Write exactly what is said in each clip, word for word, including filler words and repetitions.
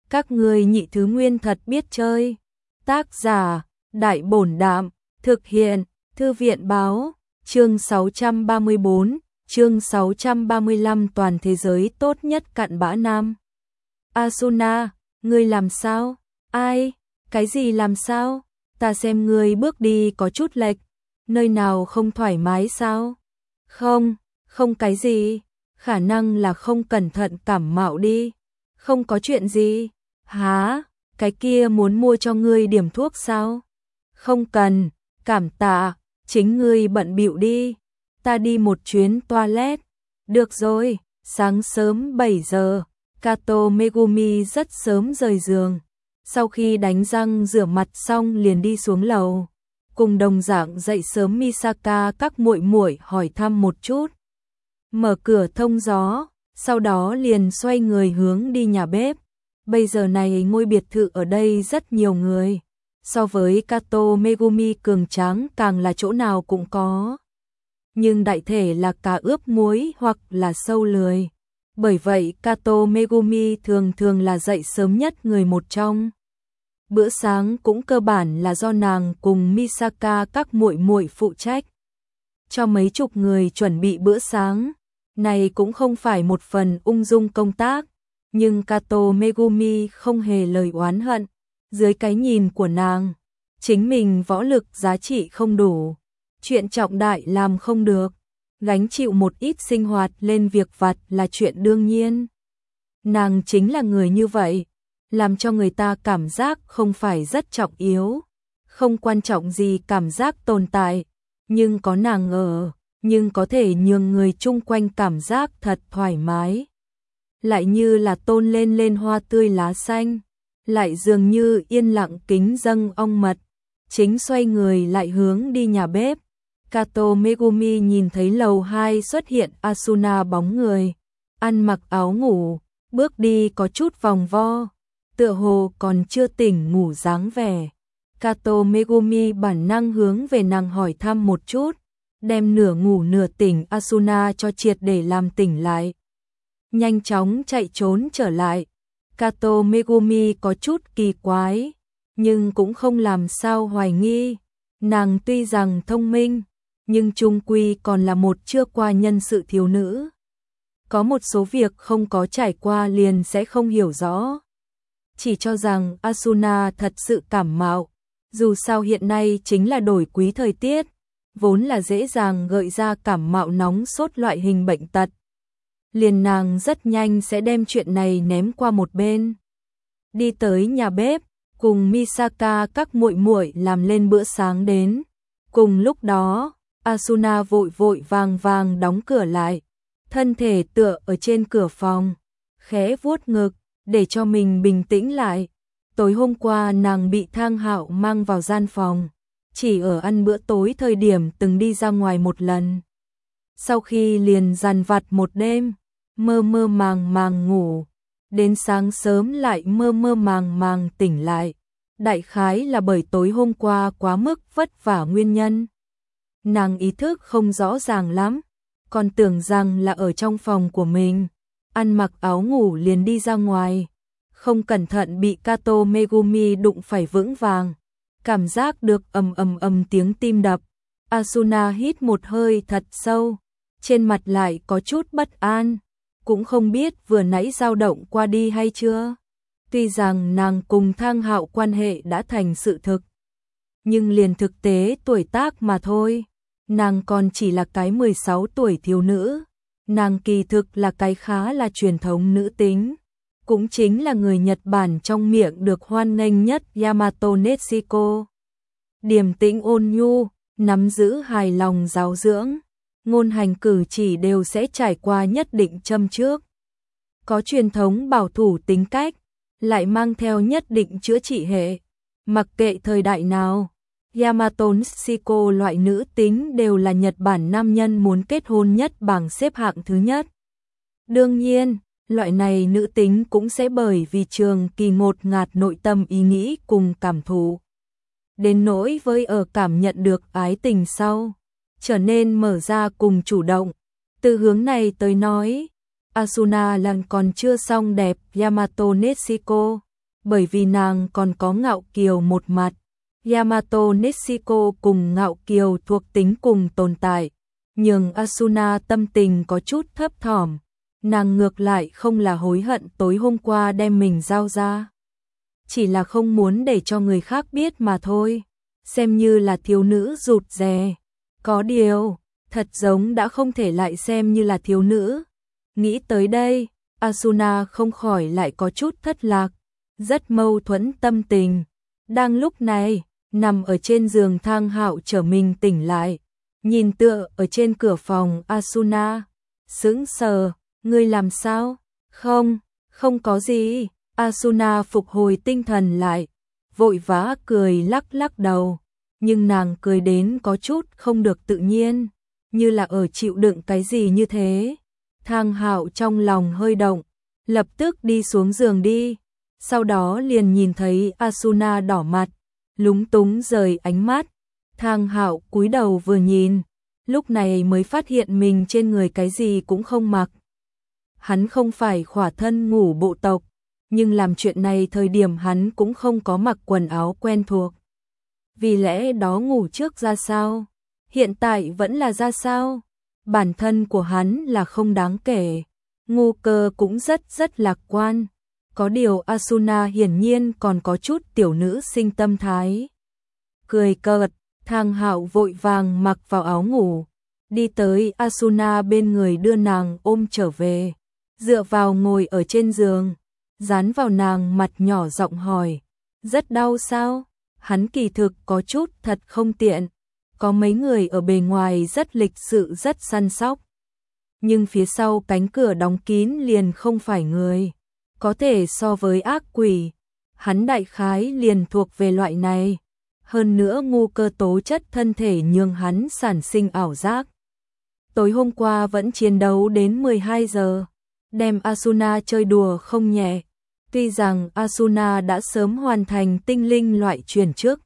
Các ngươi nhị thứ nguyên thật biết chơi. Tác giả, Đại Bổn Đạm, thực hiện, Thư viện Báo, chương sáu trăm ba mươi bốn, chương sáu trăm ba mươi lăm toàn thế giới tốt nhất cặn bã nam. Asuna, ngươi làm sao? Ai? Cái gì làm sao? Ta xem ngươi bước đi có chút lệch, nơi nào không thoải mái sao? Không, không cái gì, khả năng là không cẩn thận cảm mạo đi. Không có chuyện gì. Hả? Cái kia muốn mua cho ngươi điểm thuốc sao? Không cần, cảm tạ, chính ngươi bận bịu đi. Ta đi một chuyến toilet. Được rồi, sáng sớm bảy giờ, Kato Megumi rất sớm rời giường. Sau khi đánh răng rửa mặt xong liền đi xuống lầu. Cùng đồng dạng dậy sớm Misaka các muội muội hỏi thăm một chút. Mở cửa thông gió, sau đó liền xoay người hướng đi nhà bếp. Bây giờ này ngôi biệt thự ở đây rất nhiều người. So với Kato Megumi cường tráng càng là chỗ nào cũng có. Nhưng đại thể là cá ướp muối hoặc là sâu lười. Bởi vậy Kato Megumi thường thường là dậy sớm nhất người một trong. Bữa sáng cũng cơ bản là do nàng cùng Misaka các muội muội phụ trách. Cho mấy chục người chuẩn bị bữa sáng, này cũng không phải một phần ung dung công tác, nhưng Kato Megumi không hề lời oán hận. Dưới cái nhìn của nàng, chính mình võ lực giá trị không đủ, chuyện trọng đại làm không được, gánh chịu một ít sinh hoạt lên việc vặt là chuyện đương nhiên. Nàng chính là người như vậy, làm cho người ta cảm giác không phải rất trọng yếu, không quan trọng gì cảm giác tồn tại, nhưng có nàng ở, nhưng có thể nhường người chung quanh cảm giác thật thoải mái. Lại như là tôn lên lên hoa tươi lá xanh, lại dường như yên lặng kính dâng ong mật, chính xoay người lại hướng đi nhà bếp. Kato Megumi nhìn thấy lầu hai xuất hiện Asuna bóng người, ăn mặc áo ngủ, bước đi có chút vòng vo, tựa hồ còn chưa tỉnh ngủ dáng vẻ. Kato Megumi bản năng hướng về nàng hỏi thăm một chút, đem nửa ngủ nửa tỉnh Asuna cho triệt để làm tỉnh lại. Nhanh chóng chạy trốn trở lại. Kato Megumi có chút kỳ quái, nhưng cũng không làm sao hoài nghi. Nàng tuy rằng thông minh, nhưng chung quy còn là một chưa qua nhân sự thiếu nữ. Có một số việc không có trải qua liền sẽ không hiểu rõ. Chỉ cho rằng Asuna thật sự cảm mạo, dù sao hiện nay chính là đổi quý thời tiết, vốn là dễ dàng gợi ra cảm mạo nóng sốt loại hình bệnh tật. Liền nàng rất nhanh sẽ đem chuyện này ném qua một bên. Đi tới nhà bếp, cùng Misaka các muội muội làm lên bữa sáng đến. Cùng lúc đó, Asuna vội vội vàng vàng đóng cửa lại, thân thể tựa ở trên cửa phòng, khẽ vuốt ngực, để cho mình bình tĩnh lại. Tối hôm qua nàng bị Thang Hạo mang vào gian phòng, chỉ ở ăn bữa tối thời điểm từng đi ra ngoài một lần. Sau khi liền dằn vặt một đêm, mơ mơ màng màng ngủ, đến sáng sớm lại mơ mơ màng màng tỉnh lại. Đại khái là bởi tối hôm qua quá mức vất vả nguyên nhân. Nàng ý thức không rõ ràng lắm, còn tưởng rằng là ở trong phòng của mình, ăn mặc áo ngủ liền đi ra ngoài. Không cẩn thận bị Kato Megumi đụng phải vững vàng, cảm giác được ầm ầm ầm tiếng tim đập. Asuna hít một hơi thật sâu, trên mặt lại có chút bất an, cũng không biết vừa nãy dao động qua đi hay chưa. Tuy rằng nàng cùng Thang Hạo quan hệ đã thành sự thực, nhưng liền thực tế tuổi tác mà thôi, nàng còn chỉ là cái mười sáu tuổi thiếu nữ, nàng kỳ thực là cái khá là truyền thống nữ tính, cũng chính là người Nhật Bản trong miệng được hoan nghênh nhất Yamato Netsuko. Điềm tĩnh ôn nhu, nắm giữ hài lòng giáo dưỡng, ngôn hành cử chỉ đều sẽ trải qua nhất định châm trước. Có truyền thống bảo thủ tính cách, lại mang theo nhất định chữa trị hệ. Mặc kệ thời đại nào, Yamato Netsuko loại nữ tính đều là Nhật Bản nam nhân muốn kết hôn nhất bảng xếp hạng thứ nhất. Đương nhiên, loại này nữ tính cũng sẽ bởi vì trường kỳ ngột ngạt nội tâm ý nghĩ cùng cảm thụ, đến nỗi với ở cảm nhận được ái tình sau, trở nên mở ra cùng chủ động. Từ hướng này tới nói, Asuna lần còn chưa xong đẹp Yamato Netsuko, bởi vì nàng còn có ngạo kiều một mặt. Yamato Neshiko cùng ngạo kiều thuộc tính cùng tồn tại, nhưng Asuna tâm tình có chút thấp thỏm, nàng ngược lại không là hối hận tối hôm qua đem mình giao ra. Chỉ là không muốn để cho người khác biết mà thôi, xem như là thiếu nữ rụt rè. Có điều, thật giống đã không thể lại xem như là thiếu nữ. Nghĩ tới đây, Asuna không khỏi lại có chút thất lạc, rất mâu thuẫn tâm tình. Đang lúc này, nằm ở trên giường Thang Hạo trở mình tỉnh lại, nhìn tựa ở trên cửa phòng Asuna, sững sờ, ngươi làm sao? Không, không có gì. Asuna phục hồi tinh thần lại, vội vã cười lắc lắc đầu, nhưng nàng cười đến có chút không được tự nhiên, như là ở chịu đựng cái gì như thế. Thang Hạo trong lòng hơi động, lập tức đi xuống giường đi, sau đó liền nhìn thấy Asuna đỏ mặt, lúng túng rời ánh mắt. Thang Hạo cúi đầu vừa nhìn, lúc này mới phát hiện mình trên người cái gì cũng không mặc. Hắn không phải khỏa thân ngủ bộ tộc, nhưng làm chuyện này thời điểm hắn cũng không có mặc quần áo quen thuộc. Vì lẽ đó ngủ trước ra sao? Hiện tại vẫn là ra sao? Bản thân của hắn là không đáng kể. Ngu Cơ cũng rất rất lạc quan. Có điều Asuna hiển nhiên còn có chút tiểu nữ sinh tâm thái. Cười cợt, Thang Hạo vội vàng mặc vào áo ngủ, đi tới Asuna bên người đưa nàng ôm trở về, dựa vào ngồi ở trên giường, dán vào nàng mặt nhỏ giọng hỏi, rất đau sao? Hắn kỳ thực có chút thật không tiện, có mấy người ở bề ngoài rất lịch sự rất săn sóc, nhưng phía sau cánh cửa đóng kín liền không phải người, có thể so với ác quỷ, hắn đại khái liền thuộc về loại này. Hơn nữa Ngu Cơ tố chất thân thể nhường hắn sản sinh ảo giác. Tối hôm qua vẫn chiến đấu đến mười hai giờ, đem Asuna chơi đùa không nhẹ. Tuy rằng Asuna đã sớm hoàn thành tinh linh loại chuyển chức,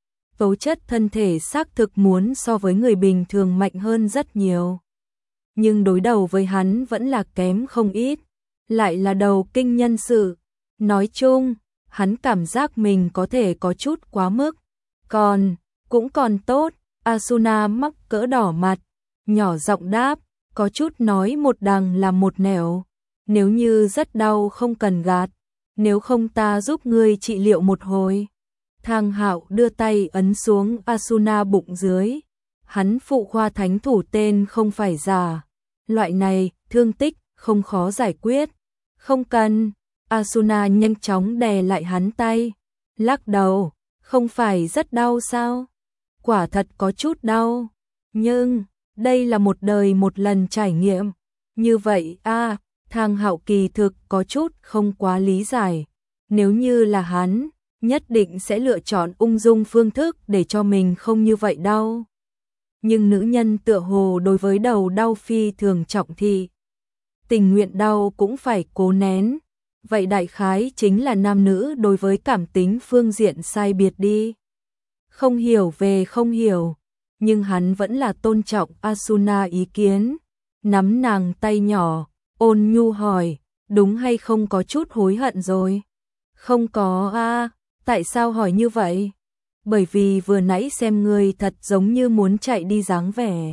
tố chất thân thể xác thực muốn so với người bình thường mạnh hơn rất nhiều. Nhưng đối đầu với hắn vẫn là kém không ít, lại là đầu kinh nhân sự. Nói chung, hắn cảm giác mình có thể có chút quá mức. Còn, cũng còn tốt, Asuna mắc cỡ đỏ mặt, nhỏ giọng đáp, có chút nói một đằng làm một nẻo. Nếu như rất đau không cần gạt, nếu không ta giúp ngươi trị liệu một hồi. Thang Hạo đưa tay ấn xuống Asuna bụng dưới. Hắn phụ khoa thánh thủ tên không phải giả. Loại này, thương tích, không khó giải quyết. Không cần, Asuna nhanh chóng đè lại hắn tay. Lắc đầu, không phải rất đau sao? Quả thật có chút đau. Nhưng, đây là một đời một lần trải nghiệm. Như vậy a Thang Hạo kỳ thực có chút không quá lý giải. Nếu như là hắn, nhất định sẽ lựa chọn ung dung phương thức để cho mình không như vậy đau. Nhưng nữ nhân tựa hồ đối với đầu đau phi thường trọng thị. Tình nguyện đau cũng phải cố nén. Vậy đại khái chính là nam nữ đối với cảm tính phương diện sai biệt đi. Không hiểu về không hiểu, nhưng hắn vẫn là tôn trọng Asuna ý kiến. Nắm nàng tay nhỏ, ôn nhu hỏi, đúng hay không có chút hối hận rồi? Không có a, tại sao hỏi như vậy? Bởi vì vừa nãy xem ngươi thật giống như muốn chạy đi dáng vẻ.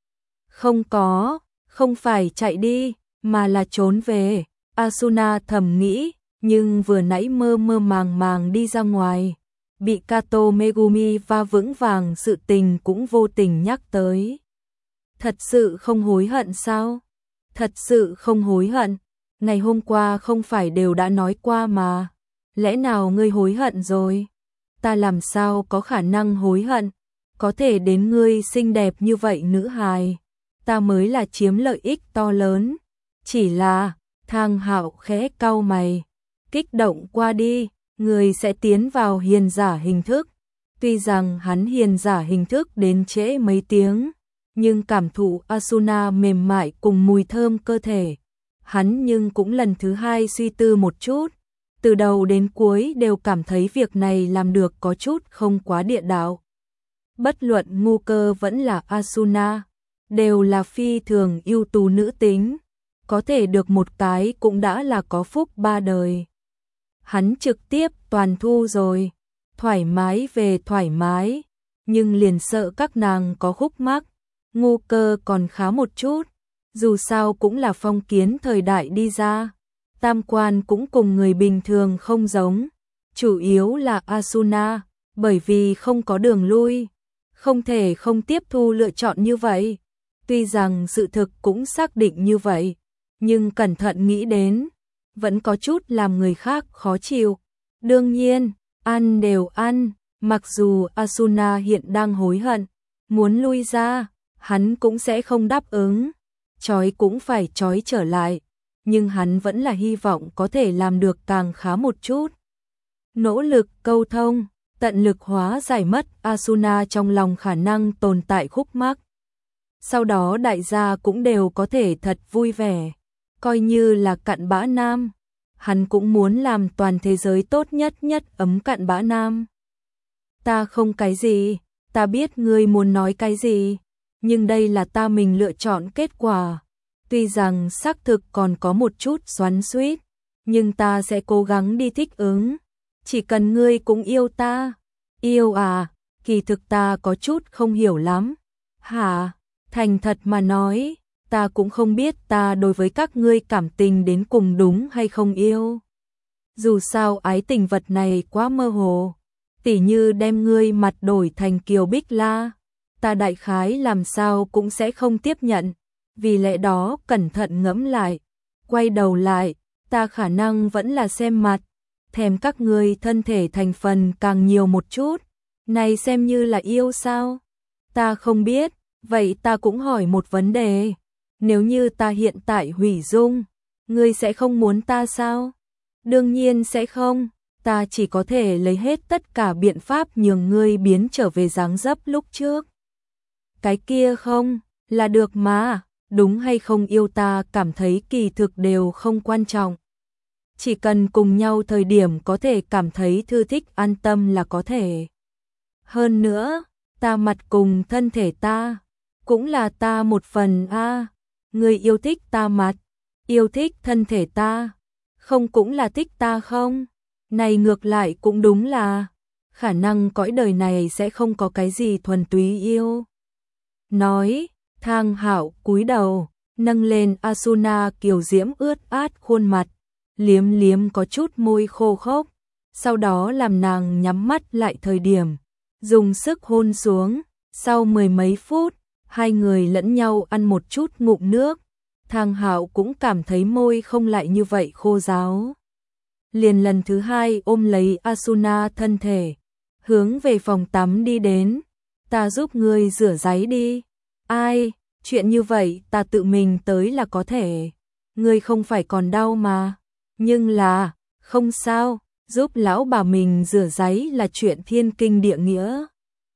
Không có, không phải chạy đi, mà là trốn về. Asuna thầm nghĩ, nhưng vừa nãy mơ mơ màng màng đi ra ngoài, bị Kato Megumi va vững vàng sự tình cũng vô tình nhắc tới. Thật sự không hối hận sao? Thật sự không hối hận, ngày hôm qua không phải đều đã nói qua mà, lẽ nào ngươi hối hận rồi? Ta làm sao có khả năng hối hận, có thể đến ngươi xinh đẹp như vậy nữ hài, ta mới là chiếm lợi ích to lớn, chỉ là, Thang Hạo khẽ cau mày, kích động qua đi, người sẽ tiến vào hiền giả hình thức, tuy rằng hắn hiền giả hình thức đến trễ mấy tiếng, nhưng cảm thụ Asuna mềm mại cùng mùi thơm cơ thể, hắn nhưng cũng lần thứ hai suy tư một chút, từ đầu đến cuối đều cảm thấy việc này làm được có chút không quá địa đạo. Bất luận Ngu Cơ vẫn là Asuna, đều là phi thường ưu tú nữ tính, có thể được một cái cũng đã là có phúc ba đời. hắn trực tiếp toàn thu rồi. Thoải mái về thoải mái, nhưng liền sợ các nàng có khúc mắc. Ngu Cơ còn khá một chút, dù sao cũng là phong kiến thời đại đi ra. Tam quan cũng cùng người bình thường không giống, chủ yếu là Asuna, bởi vì không có đường lui, không thể không tiếp thu lựa chọn như vậy. Tuy rằng sự thực cũng xác định như vậy, nhưng cẩn thận nghĩ đến, vẫn có chút làm người khác khó chịu. Đương nhiên, ăn đều ăn, mặc dù Asuna hiện đang hối hận, muốn lui ra, hắn cũng sẽ không đáp ứng. Chói cũng phải chói trở lại, nhưng hắn vẫn là hy vọng có thể làm được càng khá một chút. Nỗ lực câu thông, tận lực hóa giải mất Asuna trong lòng khả năng tồn tại khúc mắc. Sau đó đại gia cũng đều có thể thật vui vẻ, coi như là cặn bã nam. Hắn cũng muốn làm toàn thế giới tốt nhất nhất ấm cặn bã nam. Ta không cái gì, ta biết ngươi muốn nói cái gì, nhưng đây là ta mình lựa chọn kết quả. Tuy rằng xác thực còn có một chút xoắn xuýt, nhưng ta sẽ cố gắng đi thích ứng. Chỉ cần ngươi cũng yêu ta. Yêu à, kỳ thực ta có chút không hiểu lắm. Hả? Thành thật mà nói, ta cũng không biết ta đối với các ngươi cảm tình đến cùng đúng hay không yêu. Dù sao ái tình vật này quá mơ hồ, tỉ như đem ngươi mặt đổi thành Kiều Bích La, ta đại khái làm sao cũng sẽ không tiếp nhận. Vì lẽ đó cẩn thận ngẫm lại, quay đầu lại, ta khả năng vẫn là xem mặt, thèm các ngươi thân thể thành phần càng nhiều một chút. Này xem như là yêu sao? Ta không biết, vậy ta cũng hỏi một vấn đề. Nếu như ta hiện tại hủy dung, ngươi sẽ không muốn ta sao? Đương nhiên sẽ không, ta chỉ có thể lấy hết tất cả biện pháp nhường ngươi biến trở về dáng dấp lúc trước. Cái kia không, là được mà, đúng hay không yêu ta cảm thấy kỳ thực đều không quan trọng. Chỉ cần cùng nhau thời điểm có thể cảm thấy thư thích an tâm là có thể. Hơn nữa, ta mặt cùng thân thể ta, cũng là ta một phần a. À. Người yêu thích ta mặt, yêu thích thân thể ta, không cũng là thích ta không? Này ngược lại cũng đúng là, khả năng cõi đời này sẽ không có cái gì thuần túy yêu. Nói, Thang Hạo cúi đầu, nâng lên Asuna kiều diễm ướt át khuôn mặt, liếm liếm có chút môi khô khốc, sau đó làm nàng nhắm mắt lại thời điểm, dùng sức hôn xuống. Sau mười mấy phút, hai người lẫn nhau ăn một chút ngụm nước, Thang Hạo cũng cảm thấy môi không lại như vậy khô ráo. Liền lần thứ hai ôm lấy Asuna thân thể, hướng về phòng tắm đi đến. Ta giúp ngươi rửa ráy đi. Ai, chuyện như vậy ta tự mình tới là có thể. Ngươi không phải còn đau mà. Nhưng là, không sao, giúp lão bà mình rửa ráy là chuyện thiên kinh địa nghĩa.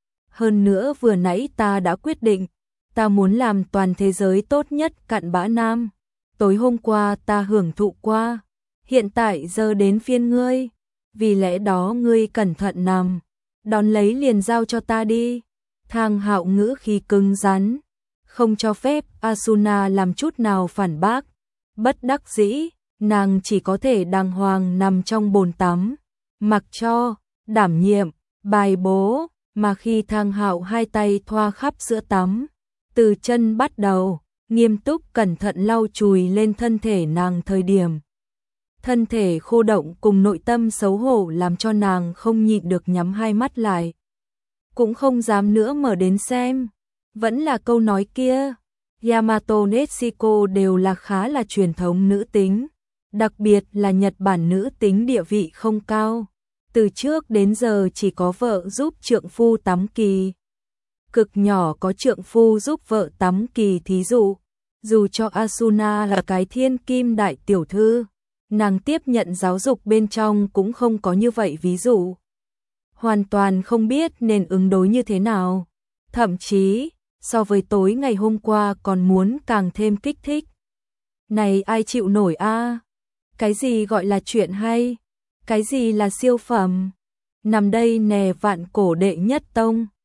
Hơn nữa vừa nãy ta đã quyết định, ta muốn làm toàn thế giới tốt nhất cặn bã nam. Tối hôm qua ta hưởng thụ qua, hiện tại giờ đến phiên ngươi. Vì lẽ đó ngươi cẩn thận nằm, đón lấy liền giao cho ta đi. Thang Hạo ngữ khí cứng rắn, không cho phép Asuna làm chút nào phản bác. Bất đắc dĩ, nàng chỉ có thể đàng hoàng nằm trong bồn tắm, mặc cho, đảm nhiệm, bài bố. Mà khi Thang Hạo hai tay thoa khắp sữa tắm, từ chân bắt đầu, nghiêm túc cẩn thận lau chùi lên thân thể nàng thời điểm. Thân thể khô động cùng nội tâm xấu hổ làm cho nàng không nhịn được nhắm hai mắt lại. Cũng không dám nữa mở đến xem. Vẫn là câu nói kia, Yamato Nezuko đều là khá là truyền thống nữ tính. Đặc biệt là Nhật Bản nữ tính địa vị không cao. Từ trước đến giờ chỉ có vợ giúp trượng phu tắm kỳ. Cực nhỏ có trượng phu giúp vợ tắm kỳ thí dụ. Dù cho Asuna là cái thiên kim đại tiểu thư, nàng tiếp nhận giáo dục bên trong cũng không có như vậy ví dụ. Hoàn toàn không biết nên ứng đối như thế nào. Thậm chí, so với tối ngày hôm qua còn muốn càng thêm kích thích. Này ai chịu nổi a? Cái gì gọi là chuyện hay? Cái gì là siêu phẩm? Nằm đây nè vạn cổ đệ nhất tông.